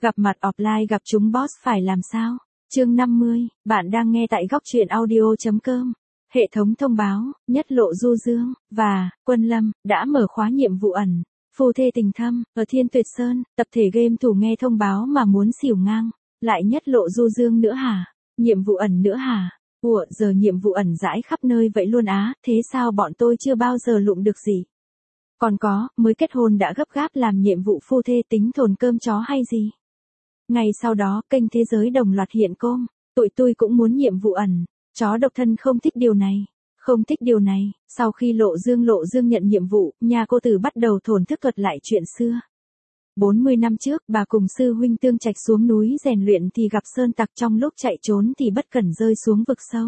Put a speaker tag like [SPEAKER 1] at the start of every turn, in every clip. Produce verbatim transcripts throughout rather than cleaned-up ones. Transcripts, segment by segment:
[SPEAKER 1] Gặp mặt offline gặp chúng boss phải làm sao? Chương năm mươi, bạn đang nghe tại góc truyện audio chấm com. Hệ thống thông báo, Nhất Lộ Du Dương, và Quân Lâm, đã mở khóa nhiệm vụ ẩn. Phu thê tình thâm, ở Thiên Tuyệt Sơn, tập thể game thủ nghe thông báo mà muốn xỉu ngang. Lại Nhất Lộ Du Dương nữa hả? Nhiệm vụ ẩn nữa hả? Ủa, giờ nhiệm vụ ẩn rãi khắp nơi vậy luôn á, thế sao bọn tôi chưa bao giờ lụm được gì? Còn có, mới kết hôn đã gấp gáp làm nhiệm vụ phu thê tính thồn cơm chó hay gì? Ngày sau đó, kênh Thế Giới đồng loạt hiện com, tụi tôi cũng muốn nhiệm vụ ẩn, chó độc thân không thích điều này, không thích điều này. Sau khi Lộ Dương Lộ Dương nhận nhiệm vụ, nhà cô Tử bắt đầu thổn thức thuật lại chuyện xưa. bốn mươi năm trước, bà cùng sư huynh Tương Trạch xuống núi rèn luyện thì gặp sơn tặc, trong lúc chạy trốn thì bất cẩn rơi xuống vực sâu.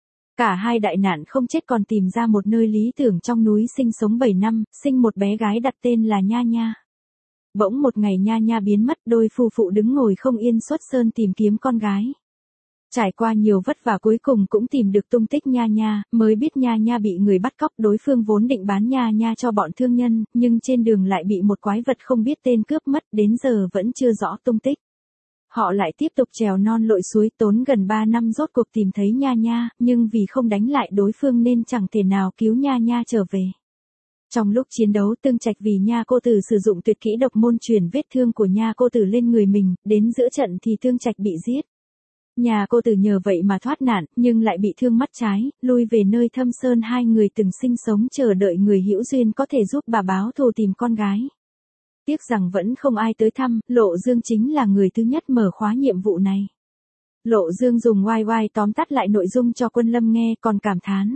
[SPEAKER 1] Cả hai đại nạn không chết còn tìm ra một nơi lý tưởng trong núi sinh sống bảy năm, sinh một bé gái đặt tên là Nha Nha. Bỗng một ngày Nha Nha biến mất, đôi phu phụ đứng ngồi không yên xuất sơn tìm kiếm con gái. Trải qua nhiều vất vả cuối cùng cũng tìm được tung tích Nha Nha, mới biết Nha Nha bị người bắt cóc, đối phương vốn định bán Nha Nha cho bọn thương nhân, nhưng trên đường lại bị một quái vật không biết tên cướp mất, đến giờ vẫn chưa rõ tung tích. Họ lại tiếp tục trèo non lội suối, tốn gần ba năm rốt cuộc tìm thấy Nha Nha, nhưng vì không đánh lại đối phương nên chẳng thể nào cứu Nha Nha trở về. Trong lúc chiến đấu, Tương Trạch vì Nha Cô Tử sử dụng tuyệt kỹ độc môn truyền vết thương của Nha Cô Tử lên người mình, đến giữa trận thì Tương Trạch bị giết. Nha Cô Tử nhờ vậy mà thoát nạn, nhưng lại bị thương mắt trái, lui về nơi thâm sơn hai người từng sinh sống chờ đợi người hữu duyên có thể giúp bà báo thù tìm con gái. Tiếc rằng vẫn không ai tới thăm, Lộ Dương chính là người thứ nhất mở khóa nhiệm vụ này. Lộ Dương dùng oai oai tóm tắt lại nội dung cho Quân Lâm nghe, còn cảm thán.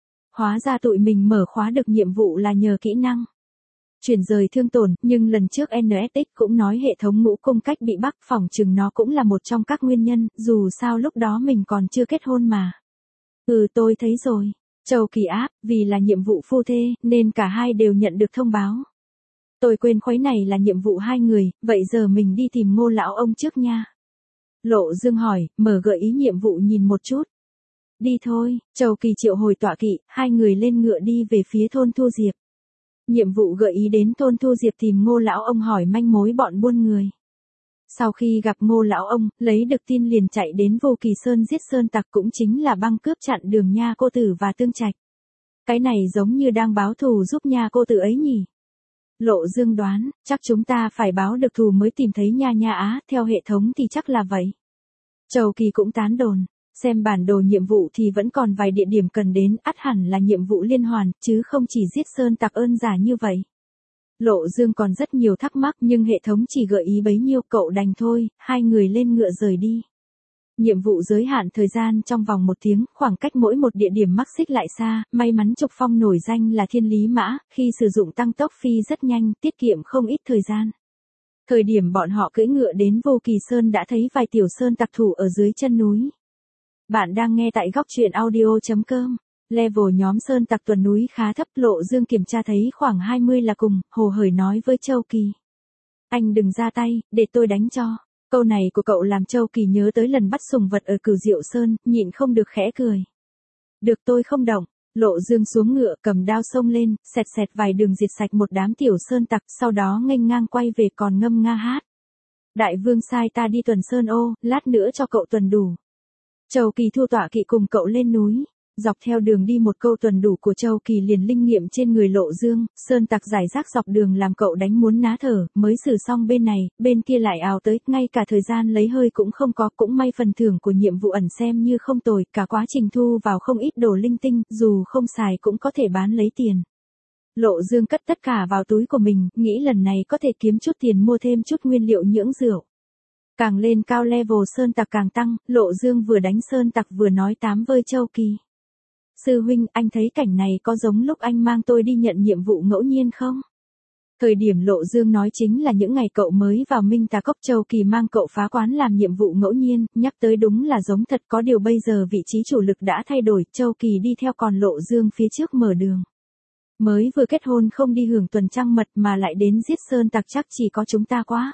[SPEAKER 1] Hóa ra tụi mình mở khóa được nhiệm vụ là nhờ kỹ năng chuyển rời thương tổn, nhưng lần trước en ét ích cũng nói hệ thống ngũ cung cách bị bắt, phỏng chừng nó cũng là một trong các nguyên nhân, dù sao lúc đó mình còn chưa kết hôn mà. Ừ, tôi thấy rồi. Châu Kỳ áp, vì là nhiệm vụ phu thê, nên cả hai đều nhận được thông báo. Tôi quên khuấy này là nhiệm vụ hai người, vậy giờ mình đi tìm Ngô lão ông trước nha. Lộ Dương hỏi, mở gợi ý nhiệm vụ nhìn một chút. Đi thôi, Châu Kỳ triệu hồi tọa kỵ, hai người lên ngựa đi về phía thôn Thu Diệp. Nhiệm vụ gợi ý đến thôn Thu Diệp tìm Ngô lão ông hỏi manh mối bọn buôn người. Sau khi gặp Ngô lão ông, lấy được tin liền chạy đến Vô Kỳ Sơn giết sơn tặc, cũng chính là băng cướp chặn đường Nha Cô Tử và Tương Trạch. Cái này giống như đang báo thù giúp Nha Cô Tử ấy nhỉ. Lộ Dương đoán, chắc chúng ta phải báo được thù mới tìm thấy Nha Nha á, theo hệ thống thì chắc là vậy. Châu Kỳ cũng tán đồn, xem bản đồ nhiệm vụ thì vẫn còn vài địa điểm cần đến, ắt hẳn là nhiệm vụ liên hoàn, chứ không chỉ giết sơn tặc ơn giả như vậy. Lộ Dương còn rất nhiều thắc mắc nhưng hệ thống chỉ gợi ý bấy nhiêu, cậu đành thôi, hai người lên ngựa rời đi. Nhiệm vụ giới hạn thời gian trong vòng một tiếng, khoảng cách mỗi một địa điểm mắc xích lại xa, may mắn Trục Phong nổi danh là thiên lý mã, khi sử dụng tăng tốc phi rất nhanh, tiết kiệm không ít thời gian. Thời điểm bọn họ cưỡi ngựa đến Vô Kỳ Sơn đã thấy vài tiểu sơn tặc thủ ở dưới chân núi. Bạn đang nghe tại góc truyện audio chấm com. Level nhóm sơn tặc tuần núi khá thấp, Lộ Dương kiểm tra thấy khoảng hai mươi là cùng, hồ hởi nói với Châu Kỳ. Anh đừng ra tay, để tôi đánh cho. Câu này của cậu làm Châu Kỳ nhớ tới lần bắt sùng vật ở Cửu Diệu Sơn, nhịn không được khẽ cười. Được, tôi không động. Lộ Dương xuống ngựa, cầm đao xông lên, xẹt xẹt vài đường diệt sạch một đám tiểu sơn tặc, sau đó nghênh ngang quay về còn ngâm nga hát. Đại vương sai ta đi tuần sơn ô, lát nữa cho cậu tuần đủ. Châu Kỳ thu tọa kỵ cùng cậu lên núi. Dọc theo đường đi một câu tuần đủ của Châu Kỳ liền linh nghiệm trên người Lộ Dương, sơn tặc giải rác dọc đường làm cậu đánh muốn ná thở, mới xử xong bên này, bên kia lại ào tới, ngay cả thời gian lấy hơi cũng không có, cũng may phần thưởng của nhiệm vụ ẩn xem như không tồi, cả quá trình thu vào không ít đồ linh tinh, dù không xài cũng có thể bán lấy tiền. Lộ Dương cất tất cả vào túi của mình, nghĩ lần này có thể kiếm chút tiền mua thêm chút nguyên liệu nhưỡng rượu. Càng lên cao level sơn tặc càng tăng, Lộ Dương vừa đánh sơn tặc vừa nói tám với Châu Kỳ. Sư huynh, anh thấy cảnh này có giống lúc anh mang tôi đi nhận nhiệm vụ ngẫu nhiên không? Thời điểm Lộ Dương nói chính là những ngày cậu mới vào Minh Tà Cốc, Châu Kỳ mang cậu phá quán làm nhiệm vụ ngẫu nhiên, nhắc tới đúng là giống thật, có điều bây giờ vị trí chủ lực đã thay đổi, Châu Kỳ đi theo còn Lộ Dương phía trước mở đường. Mới vừa kết hôn không đi hưởng tuần trăng mật mà lại đến giết sơn tặc, chắc chỉ có chúng ta quá.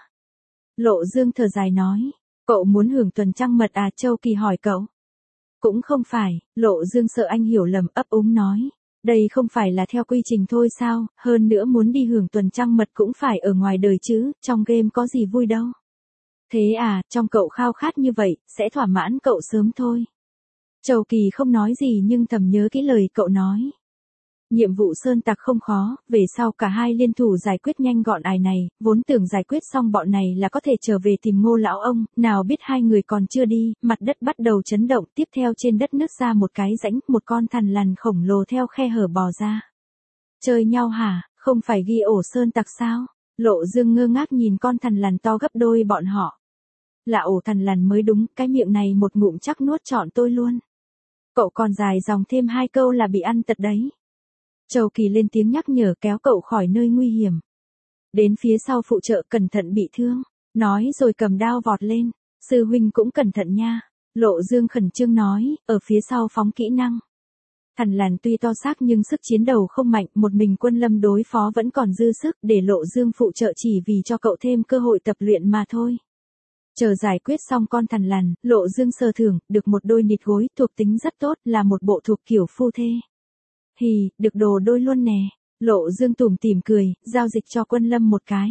[SPEAKER 1] Lộ Dương thở dài nói, cậu muốn hưởng tuần trăng mật à? Châu Kỳ hỏi cậu. Cũng không phải, Lộ Dương sợ anh hiểu lầm, ấp úng nói. Đây không phải là theo quy trình thôi sao, hơn nữa muốn đi hưởng tuần trăng mật cũng phải ở ngoài đời chứ, trong game có gì vui đâu. Thế à, trong cậu khao khát như vậy, sẽ thỏa mãn cậu sớm thôi. Châu Kỳ không nói gì nhưng thầm nhớ kỹ lời cậu nói. Nhiệm vụ sơn tặc không khó, về sau cả hai liên thủ giải quyết nhanh gọn ải này, vốn tưởng giải quyết xong bọn này là có thể trở về tìm Ngô lão ông, nào biết hai người còn chưa đi, mặt đất bắt đầu chấn động, tiếp theo trên đất nứt ra một cái rãnh, một con thằn lằn khổng lồ theo khe hở bò ra. Chơi nhau hả, không phải ghi ổ sơn tặc sao? Lộ Dương ngơ ngác nhìn con thằn lằn to gấp đôi bọn họ. Là ổ thằn lằn mới đúng, cái miệng này một ngụm chắc nuốt trọn tôi luôn. Cậu còn dài dòng thêm hai câu là bị ăn tật đấy. Châu Kỳ lên tiếng nhắc nhở kéo cậu khỏi nơi nguy hiểm. Đến phía sau phụ trợ cẩn thận bị thương. Nói rồi cầm đao vọt lên. Sư huynh cũng cẩn thận nha. Lộ Dương khẩn trương nói, ở phía sau phóng kỹ năng. Thằn lằn tuy to xác nhưng sức chiến đầu không mạnh, một mình Quân Lâm đối phó vẫn còn dư sức, để Lộ Dương phụ trợ chỉ vì cho cậu thêm cơ hội tập luyện mà thôi. Chờ giải quyết xong con thằn lằn, Lộ Dương sơ thưởng, được một đôi nịt gối, thuộc tính rất tốt, là một bộ thuộc kiểu phu thê. Hì, được đồ đôi luôn nè. Lộ Dương tủm tỉm cười, giao dịch cho Quân Lâm một cái.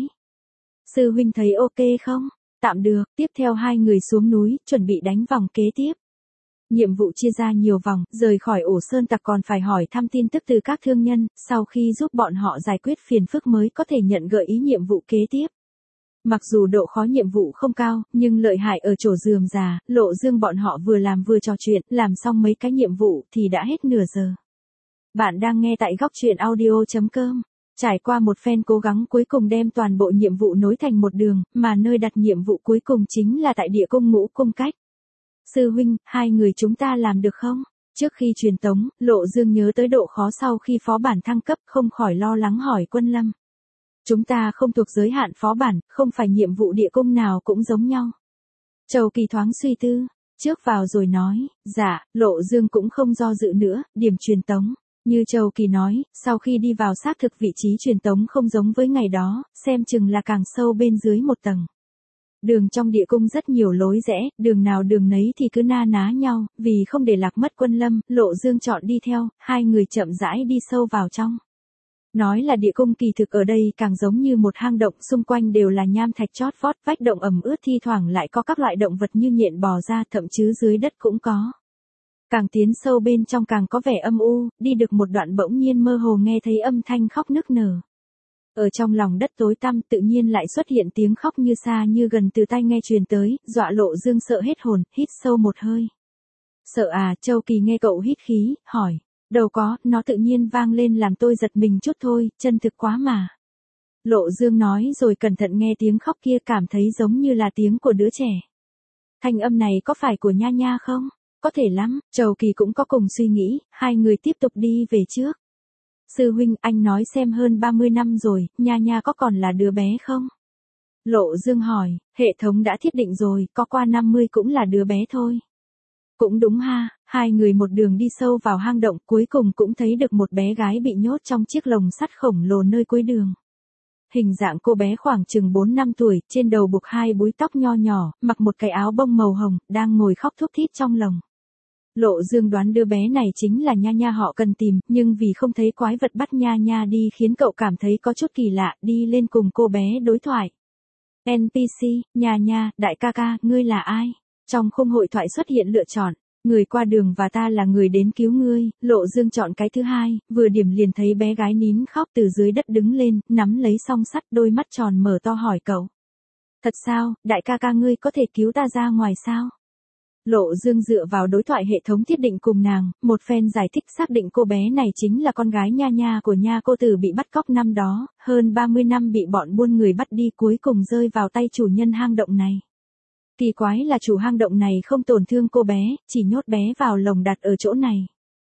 [SPEAKER 1] Sư huynh thấy ok không? Tạm được, tiếp theo hai người xuống núi, chuẩn bị đánh vòng kế tiếp. Nhiệm vụ chia ra nhiều vòng, rời khỏi ổ sơn tặc còn phải hỏi thăm tin tức từ các thương nhân, sau khi giúp bọn họ giải quyết phiền phức mới có thể nhận gợi ý nhiệm vụ kế tiếp. Mặc dù độ khó nhiệm vụ không cao, nhưng lợi hại ở chỗ rườm rà, Lộ Dương bọn họ vừa làm vừa trò chuyện, làm xong mấy cái nhiệm vụ thì đã hết nửa giờ. Bạn đang nghe tại góc truyện audio chấm com. Trải qua một phen cố gắng cuối cùng đem toàn bộ nhiệm vụ nối thành một đường, mà nơi đặt nhiệm vụ cuối cùng chính là tại địa cung Ngũ Cung Cách. Sư huynh, hai người chúng ta làm được không? Trước khi truyền tống, Lộ Dương nhớ tới độ khó sau khi phó bản thăng cấp, không khỏi lo lắng hỏi Quân Lâm. Chúng ta không thuộc giới hạn phó bản, không phải nhiệm vụ địa cung nào cũng giống nhau. Châu Kỳ thoáng suy tư, trước vào rồi nói, dạ, Lộ Dương cũng không do dự nữa, điểm truyền tống. Như Châu Kỳ nói, sau khi đi vào xác thực vị trí truyền tống không giống với ngày đó, xem chừng là càng sâu bên dưới một tầng. Đường trong địa cung rất nhiều lối rẽ, đường nào đường nấy thì cứ na ná nhau, vì không để lạc mất Quân Lâm, Lộ Dương chọn đi theo, hai người chậm rãi đi sâu vào trong. Nói là địa cung kỳ thực ở đây càng giống như một hang động, xung quanh đều là nham thạch chót vót, vách động ẩm ướt, thi thoảng lại có các loại động vật như nhện bò ra, thậm chí dưới đất cũng có. Càng tiến sâu bên trong càng có vẻ âm u, đi được một đoạn bỗng nhiên mơ hồ nghe thấy âm thanh khóc nức nở. Ở trong lòng đất tối tăm tự nhiên lại xuất hiện tiếng khóc như xa như gần từ tai nghe truyền tới, dọa Lộ Dương sợ hết hồn, hít sâu một hơi. Sợ à? Châu Kỳ nghe cậu hít khí, hỏi. Đâu có, nó tự nhiên vang lên làm tôi giật mình chút thôi, chân thực quá mà. Lộ Dương nói rồi cẩn thận nghe tiếng khóc kia, cảm thấy giống như là tiếng của đứa trẻ. Thanh âm này có phải của Nha Nha không? Có thể lắm, Châu Kỳ cũng có cùng suy nghĩ, hai người tiếp tục đi về trước. Sư huynh, anh nói xem hơn ba mươi năm rồi, Nha Nha có còn là đứa bé không? Lộ Dương hỏi, hệ thống đã thiết định rồi, có qua năm mươi cũng là đứa bé thôi. Cũng đúng ha, hai người một đường đi sâu vào hang động, cuối cùng cũng thấy được một bé gái bị nhốt trong chiếc lồng sắt khổng lồ nơi cuối đường. Hình dạng cô bé khoảng chừng bốn năm tuổi, trên đầu buộc hai búi tóc nho nhỏ, mặc một cái áo bông màu hồng, đang ngồi khóc thút thít trong lồng. Lộ Dương đoán đứa bé này chính là Nha Nha họ cần tìm, nhưng vì không thấy quái vật bắt Nha Nha đi khiến cậu cảm thấy có chút kỳ lạ, đi lên cùng cô bé đối thoại. en pê xê, Nha Nha, đại ca ca, ngươi là ai? Trong khung hội thoại xuất hiện lựa chọn, người qua đường và ta là người đến cứu ngươi. Lộ Dương chọn cái thứ hai, vừa điểm liền thấy bé gái nín khóc từ dưới đất đứng lên, nắm lấy song sắt, đôi mắt tròn mở to hỏi cậu. Thật sao, đại ca ca ngươi có thể cứu ta ra ngoài sao? Lộ Dương dựa vào đối thoại hệ thống thiết định cùng nàng, một phen giải thích xác định cô bé này chính là con gái Nha Nha của Nha cô tử bị bắt cóc năm đó, hơn ba mươi năm bị bọn buôn người bắt đi, cuối cùng rơi vào tay chủ nhân hang động này. Kỳ quái là chủ hang động này không tổn thương cô bé, chỉ nhốt bé vào lồng đặt ở chỗ này.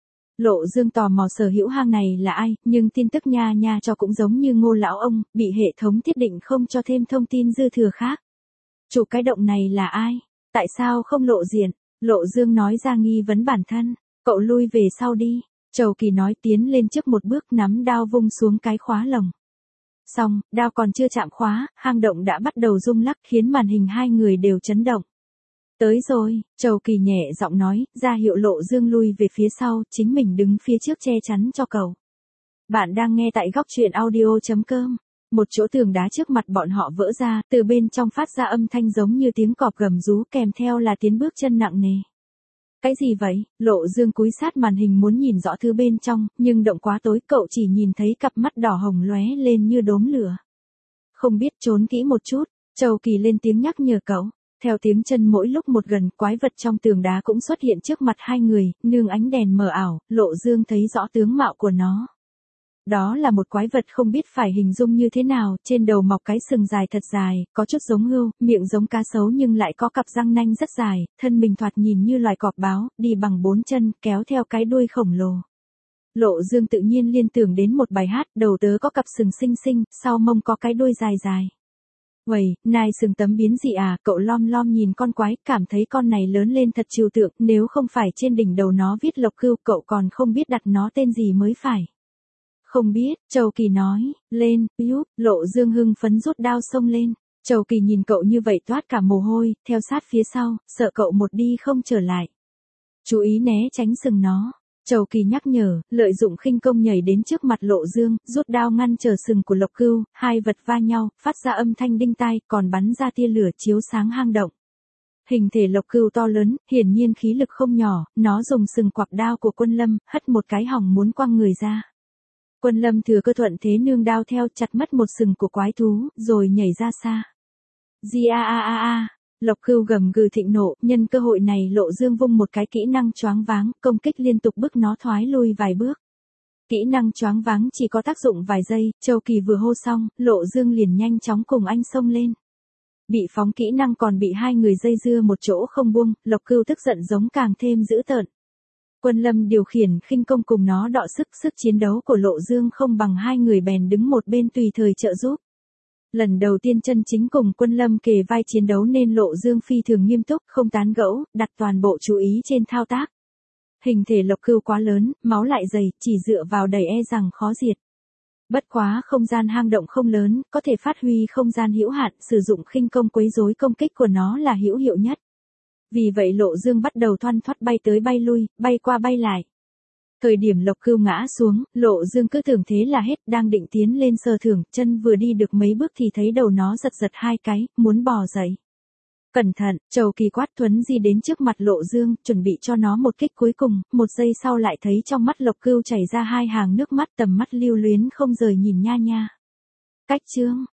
[SPEAKER 1] Lộ Dương tò mò sở hữu hang này là ai, nhưng tin tức Nha Nha cho cũng giống như Ngô lão ông, bị hệ thống thiết định không cho thêm thông tin dư thừa khác. Chủ cái động này là ai? Tại sao không lộ diện? Lộ Dương nói ra nghi vấn bản thân. Cậu lui về sau đi. Châu Kỳ nói, tiến lên trước một bước, nắm đao vung xuống cái khóa lồng. Xong, đao còn chưa chạm khóa, hang động đã bắt đầu rung lắc khiến màn hình hai người đều chấn động. Tới rồi, Châu Kỳ nhẹ giọng nói, ra hiệu Lộ Dương lui về phía sau, chính mình đứng phía trước che chắn cho cậu. Bạn đang nghe tại góc truyện audio chấm com. Một chỗ tường đá trước mặt bọn họ vỡ ra, từ bên trong phát ra âm thanh giống như tiếng cọp gầm rú kèm theo là tiếng bước chân nặng nề. Cái gì vậy? Lộ Dương cúi sát màn hình muốn nhìn rõ thứ bên trong, nhưng động quá tối cậu chỉ nhìn thấy cặp mắt đỏ hồng lóe lên như đốm lửa. Không biết trốn kỹ một chút, Châu Kỳ lên tiếng nhắc nhở cậu. Theo tiếng chân mỗi lúc một gần, quái vật trong tường đá cũng xuất hiện trước mặt hai người, nương ánh đèn mờ ảo, Lộ Dương thấy rõ tướng mạo của nó. Đó là một quái vật không biết phải hình dung như thế nào, trên đầu mọc cái sừng dài thật dài, có chút giống hươu, miệng giống cá sấu nhưng lại có cặp răng nanh rất dài, thân mình thoạt nhìn như loài cọp báo, đi bằng bốn chân, kéo theo cái đuôi khổng lồ. Lộ Dương tự nhiên liên tưởng đến một bài hát, đầu tớ có cặp sừng xinh xinh, sau mông có cái đuôi dài dài. Uầy, nai sừng tấm biến gì à, cậu lom lom nhìn con quái, cảm thấy con này lớn lên thật trừu tượng, nếu không phải trên đỉnh đầu nó viết Lộc Cưu, cậu còn không biết đặt nó tên gì mới phải. Không biết, Châu Kỳ nói, lên, giúp, Lộ Dương hưng phấn rút đao xông lên. Châu Kỳ nhìn cậu như vậy toát cả mồ hôi, theo sát phía sau, sợ cậu một đi không trở lại. Chú ý né tránh sừng nó. Châu Kỳ nhắc nhở, lợi dụng khinh công nhảy đến trước mặt Lộ Dương, rút đao ngăn trở sừng của Lộc Cưu, hai vật va nhau, phát ra âm thanh đinh tai, còn bắn ra tia lửa chiếu sáng hang động. Hình thể Lộc Cưu to lớn, hiển nhiên khí lực không nhỏ, nó dùng sừng quặp đao của Quân Lâm, hất một cái hỏng muốn quăng người ra. Quân Lâm thừa cơ thuận thế nương đao theo, chặt mất một sừng của quái thú, rồi nhảy ra xa. Di a a a a, Lộc Cưu gầm gừ thịnh nộ, nhân cơ hội này Lộ Dương vung một cái kỹ năng choáng váng, công kích liên tục bức nó thoái lui vài bước. Kỹ năng choáng váng chỉ có tác dụng vài giây, Châu Kỳ vừa hô xong, Lộ Dương liền nhanh chóng cùng anh xông lên. Bị phóng kỹ năng còn bị hai người dây dưa một chỗ không buông, Lộc Cưu tức giận giống càng thêm dữ tợn. Quân Lâm điều khiển khinh công cùng nó đọ sức, sức chiến đấu của Lộ Dương không bằng hai người bèn đứng một bên tùy thời trợ giúp. Lần đầu tiên chân chính cùng Quân Lâm kề vai chiến đấu nên Lộ Dương phi thường nghiêm túc, không tán gẫu, đặt toàn bộ chú ý trên thao tác. Hình thể Lộc Cưu quá lớn, máu lại dày, chỉ dựa vào đẩy e rằng khó diệt. Bất quá không gian hang động không lớn, có thể phát huy không gian hữu hạn, sử dụng khinh công quấy rối công kích của nó là hữu hiệu nhất. Vì vậy Lộ Dương bắt đầu thoăn thoắt bay tới bay lui, bay qua bay lại. Thời điểm Lộc Cưu ngã xuống, Lộ Dương cứ tưởng thế là hết, đang định tiến lên sờ thưởng, chân vừa đi được mấy bước thì thấy đầu nó giật giật hai cái, muốn bò dậy. Cẩn thận, Châu Kỳ quát Thuấn Di đến trước mặt Lộ Dương, chuẩn bị cho nó một kích cuối cùng, một giây sau lại thấy trong mắt Lộc Cưu chảy ra hai hàng nước mắt, tầm mắt lưu luyến không rời nhìn nha nha. Cách chương